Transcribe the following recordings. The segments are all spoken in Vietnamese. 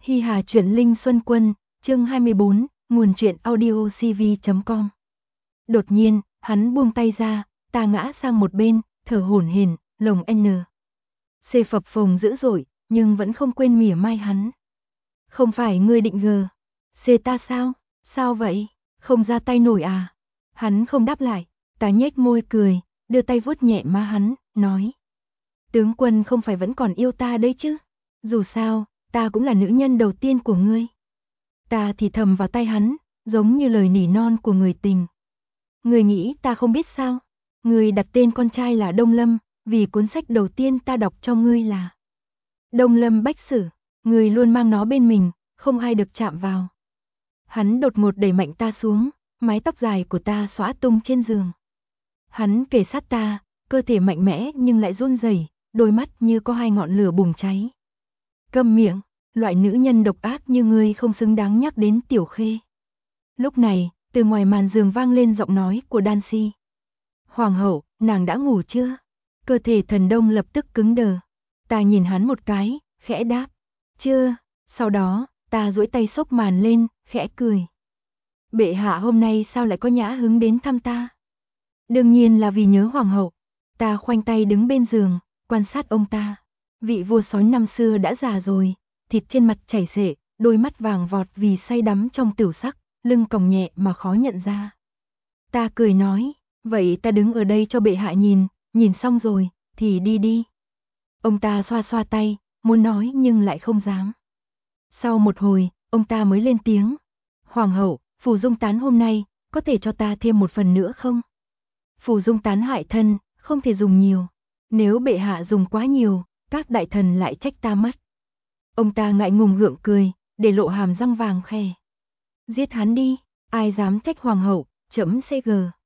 Hi Hà truyện Linh Xuân Quân, chương 24, nguồn truyện audio cv.com. Đột nhiên, hắn buông tay ra, ta ngã sang một bên, thở hổn hển, lồng N. C phập phồng dữ dội, nhưng vẫn không quên mỉa mai hắn. Không phải ngươi định G. C ta sao? Sao vậy? Không ra tay nổi à? Hắn không đáp lại, ta nhếch môi cười, đưa tay vuốt nhẹ má hắn, nói. Tướng quân không phải vẫn còn yêu ta đấy chứ? Dù sao, ta cũng là nữ nhân đầu tiên của ngươi. Ta thì thầm vào tay hắn, giống như lời nỉ non của người tình. Ngươi nghĩ ta không biết sao? Ngươi đặt tên con trai là Đông Lâm, vì cuốn sách đầu tiên ta đọc cho ngươi là Đông Lâm Bách Sử, ngươi luôn mang nó bên mình, không ai được chạm vào. Hắn đột ngột đẩy mạnh ta xuống, mái tóc dài của ta xõa tung trên giường. Hắn kề sát ta, cơ thể mạnh mẽ nhưng lại run rẩy, đôi mắt như có hai ngọn lửa bùng cháy. Câm miệng, loại nữ nhân độc ác như ngươi không xứng đáng nhắc đến Tiểu Khê. Lúc này, từ ngoài màn giường vang lên giọng nói của Đan Si. Hoàng hậu, nàng đã ngủ chưa? Cơ thể Thần Đông lập tức cứng đờ. Ta nhìn hắn một cái, khẽ đáp. Chưa, sau đó, ta duỗi tay xốc màn lên, khẽ cười. Bệ hạ hôm nay sao lại có nhã hứng đến thăm ta? Đương nhiên là vì nhớ hoàng hậu. Ta khoanh tay đứng bên giường, quan sát ông ta. Vị vua sói năm xưa đã già rồi, thịt trên mặt chảy xệ, đôi mắt vàng vọt vì say đắm trong tửu sắc, lưng còng nhẹ mà khó nhận ra. Ta cười nói, vậy ta đứng ở đây cho bệ hạ nhìn xong rồi, thì đi đi. Ông ta xoa xoa tay, muốn nói nhưng lại không dám. Sau một hồi, ông ta mới lên tiếng. Hoàng hậu, phù dung tán hôm nay, có thể cho ta thêm một phần nữa không? Phù dung tán hại thân, không thể dùng nhiều. Nếu bệ hạ dùng quá nhiều, các đại thần lại trách ta mất. Ông ta ngại ngùng gượng cười, để lộ hàm răng vàng khè. Giết hắn đi, ai dám trách hoàng hậu, trẫm sẽ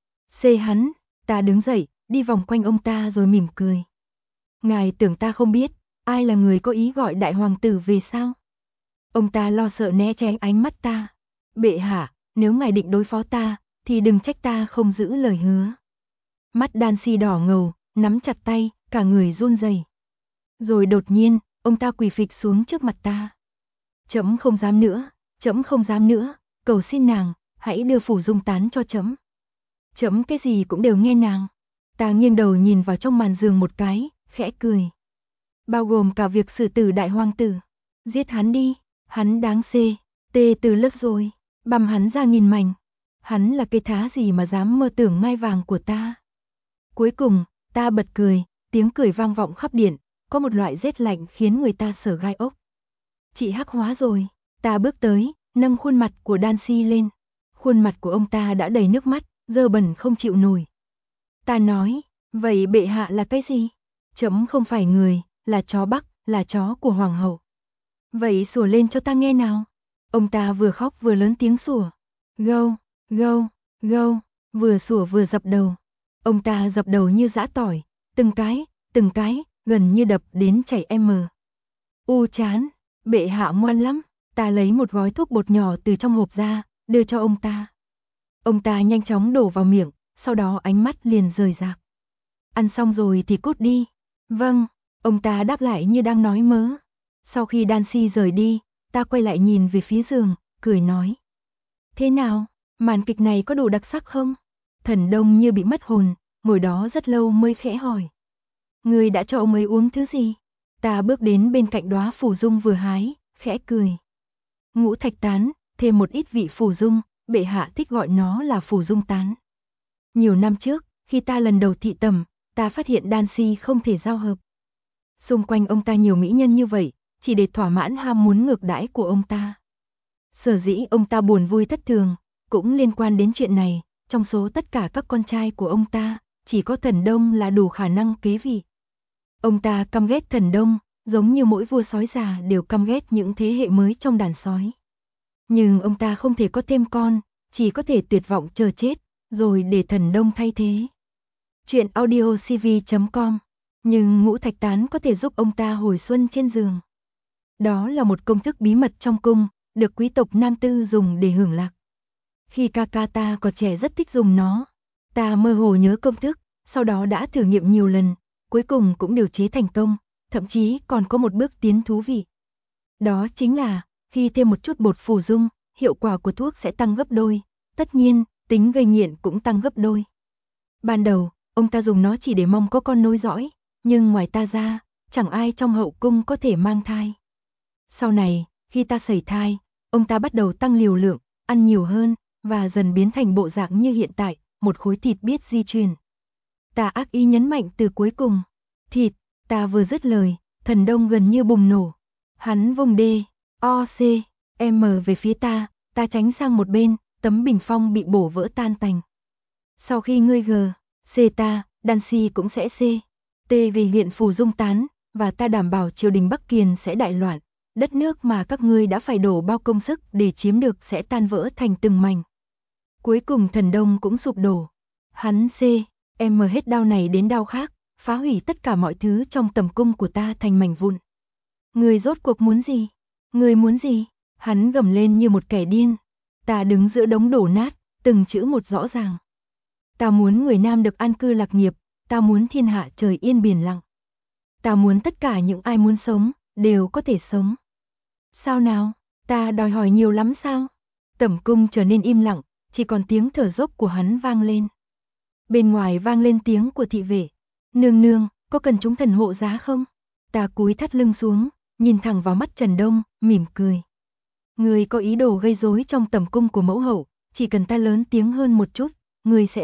C hắn. Ta đứng dậy, đi vòng quanh ông ta rồi mỉm cười. Ngài tưởng ta không biết, ai là người có ý gọi đại hoàng tử về sao? Ông ta lo sợ né tránh ánh mắt ta. Bệ hạ, nếu ngài định đối phó ta, thì đừng trách ta không giữ lời hứa. Mắt Đan Si đỏ ngầu, nắm chặt tay, cả người run rẩy. Rồi đột nhiên, ông ta quỳ phịch xuống trước mặt ta. Trẫm không dám nữa, trẫm không dám nữa, cầu xin nàng, hãy đưa phù dung tán cho trẫm. Trẫm cái gì cũng đều nghe nàng. Ta nghiêng đầu nhìn vào trong màn giường một cái, khẽ cười. Bao gồm cả việc xử tử đại hoàng tử. Giết hắn đi, hắn đáng tê từ lớp rồi, băm hắn ra nghìn mảnh. Hắn là cây thá gì mà dám mơ tưởng ngai vàng của ta. Cuối cùng, ta bật cười, tiếng cười vang vọng khắp điện, có một loại rét lạnh khiến người ta sởn gai ốc. Chị hắc hóa rồi, ta bước tới, nâng khuôn mặt của Đan Si lên. Khuôn mặt của ông ta đã đầy nước mắt, dơ bẩn không chịu nổi. Ta nói, vậy bệ hạ là cái gì? Trẫm không phải người, là chó Bắc, là chó của hoàng hậu. Vậy sủa lên cho ta nghe nào. Ông ta vừa khóc vừa lớn tiếng sủa. Gâu, gâu, gâu, vừa sủa vừa dập đầu. Ông ta dập đầu như giã tỏi, từng cái, gần như đập đến chảy chán, bệ hạ ngoan lắm. Ta lấy một gói thuốc bột nhỏ từ trong hộp ra, đưa cho ông ta. Ông ta nhanh chóng đổ vào miệng, sau đó ánh mắt liền rời rạc. Ăn xong rồi thì cút đi. Vâng, ông ta đáp lại như đang nói mớ. Sau khi Đan Si rời đi, ta quay lại nhìn về phía giường, cười nói. Thế nào, màn kịch này có đủ đặc sắc không? Thần Đông như bị mất hồn, ngồi đó rất lâu mới khẽ hỏi. Ngươi đã cho ông ấy uống thứ gì? Ta bước đến bên cạnh đóa phù dung vừa hái, khẽ cười. Ngũ thạch tán, thêm một ít vị phù dung, bệ hạ thích gọi nó là phù dung tán. Nhiều năm trước, khi ta lần đầu thị tẩm, ta phát hiện Đan Si không thể giao hợp. Xung quanh ông ta nhiều mỹ nhân như vậy, chỉ để thỏa mãn ham muốn ngược đãi của ông ta. Sở dĩ ông ta buồn vui thất thường, cũng liên quan đến chuyện này, trong số tất cả các con trai của ông ta, chỉ có Thần Đông là đủ khả năng kế vị. Ông ta căm ghét Thần Đông, giống như mỗi vua sói già đều căm ghét những thế hệ mới trong đàn sói. Nhưng ông ta không thể có thêm con, chỉ có thể tuyệt vọng chờ chết, rồi để Thần Đông thay thế. Chuyện audio cv.com. Nhưng ngũ thạch tán có thể giúp ông ta hồi xuân trên giường. Đó là một công thức bí mật trong cung, được quý tộc nam tư dùng để hưởng lạc. Khi ca ca ta còn trẻ rất thích dùng nó. Ta mơ hồ nhớ công thức, sau đó đã thử nghiệm nhiều lần, cuối cùng cũng điều chế thành công, thậm chí còn có một bước tiến thú vị. Đó chính là, khi thêm một chút bột phù dung, hiệu quả của thuốc sẽ tăng gấp đôi, tất nhiên, tính gây nghiện cũng tăng gấp đôi. Ban đầu, ông ta dùng nó chỉ để mong có con nối dõi, nhưng ngoài ta ra, chẳng ai trong hậu cung có thể mang thai. Sau này, khi ta sẩy thai, ông ta bắt đầu tăng liều lượng, ăn nhiều hơn, và dần biến thành bộ dạng như hiện tại, một khối thịt biết di truyền. Ta ác ý nhấn mạnh từ cuối cùng. Thịt, ta vừa dứt lời, Thần Đông gần như bùng nổ. Hắn vùng D, O, C, M về phía ta tránh sang một bên, tấm bình phong bị bổ vỡ tan tành. Sau khi ngươi G, C ta, đan si cũng sẽ C, T vì hiện phù dung tán, và ta đảm bảo triều đình Bắc Kiền sẽ đại loạn. Đất nước mà các ngươi đã phải đổ bao công sức để chiếm được sẽ tan vỡ thành từng mảnh. Cuối cùng Thần Đông cũng sụp đổ. Hắn C, M hết đao này đến đao khác, phá hủy tất cả mọi thứ trong tầm cung của ta thành mảnh vụn. Ngươi rốt cuộc muốn gì? Ngươi muốn gì? Hắn gầm lên như một kẻ điên. Ta đứng giữa đống đổ nát, từng chữ một rõ ràng. Ta muốn người Nam được an cư lạc nghiệp, ta muốn thiên hạ trời yên biển lặng. Ta muốn tất cả những ai muốn sống, đều có thể sống. Sao nào? Ta đòi hỏi nhiều lắm sao? Tẩm cung trở nên im lặng, chỉ còn tiếng thở dốc của hắn vang lên. Bên ngoài vang lên tiếng của thị vệ. Nương nương, có cần chúng thần hộ giá không? Ta cúi thắt lưng xuống, nhìn thẳng vào mắt Trần Đông, mỉm cười. Người có ý đồ gây rối trong tẩm cung của mẫu hậu, chỉ cần ta lớn tiếng hơn một chút, người sẽ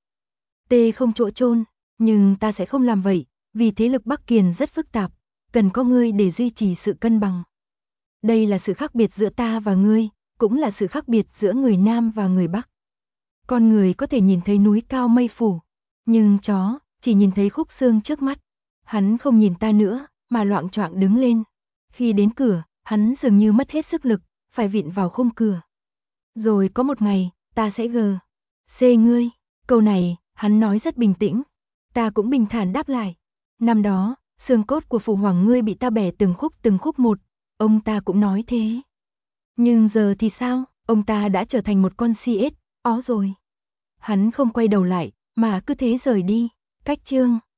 T không chỗ chôn, nhưng ta sẽ không làm vậy, vì thế lực Bắc Kiền rất phức tạp, cần có ngươi để duy trì sự cân bằng. Đây là sự khác biệt giữa ta và ngươi, cũng là sự khác biệt giữa người Nam và người Bắc. Con người có thể nhìn thấy núi cao mây phủ, nhưng chó chỉ nhìn thấy khúc xương trước mắt. Hắn không nhìn ta nữa, mà loạng choạng đứng lên. Khi đến cửa, hắn dường như mất hết sức lực, phải vịn vào khung cửa. Rồi có một ngày, ta sẽ C ngươi. Câu này, hắn nói rất bình tĩnh. Ta cũng bình thản đáp lại. Năm đó, xương cốt của phụ hoàng ngươi bị ta bẻ từng khúc một. Ông ta cũng nói thế. Nhưng giờ thì sao? Ông ta đã trở thành một con CS, ó rồi. Hắn không quay đầu lại, mà cứ thế rời đi. Cách chương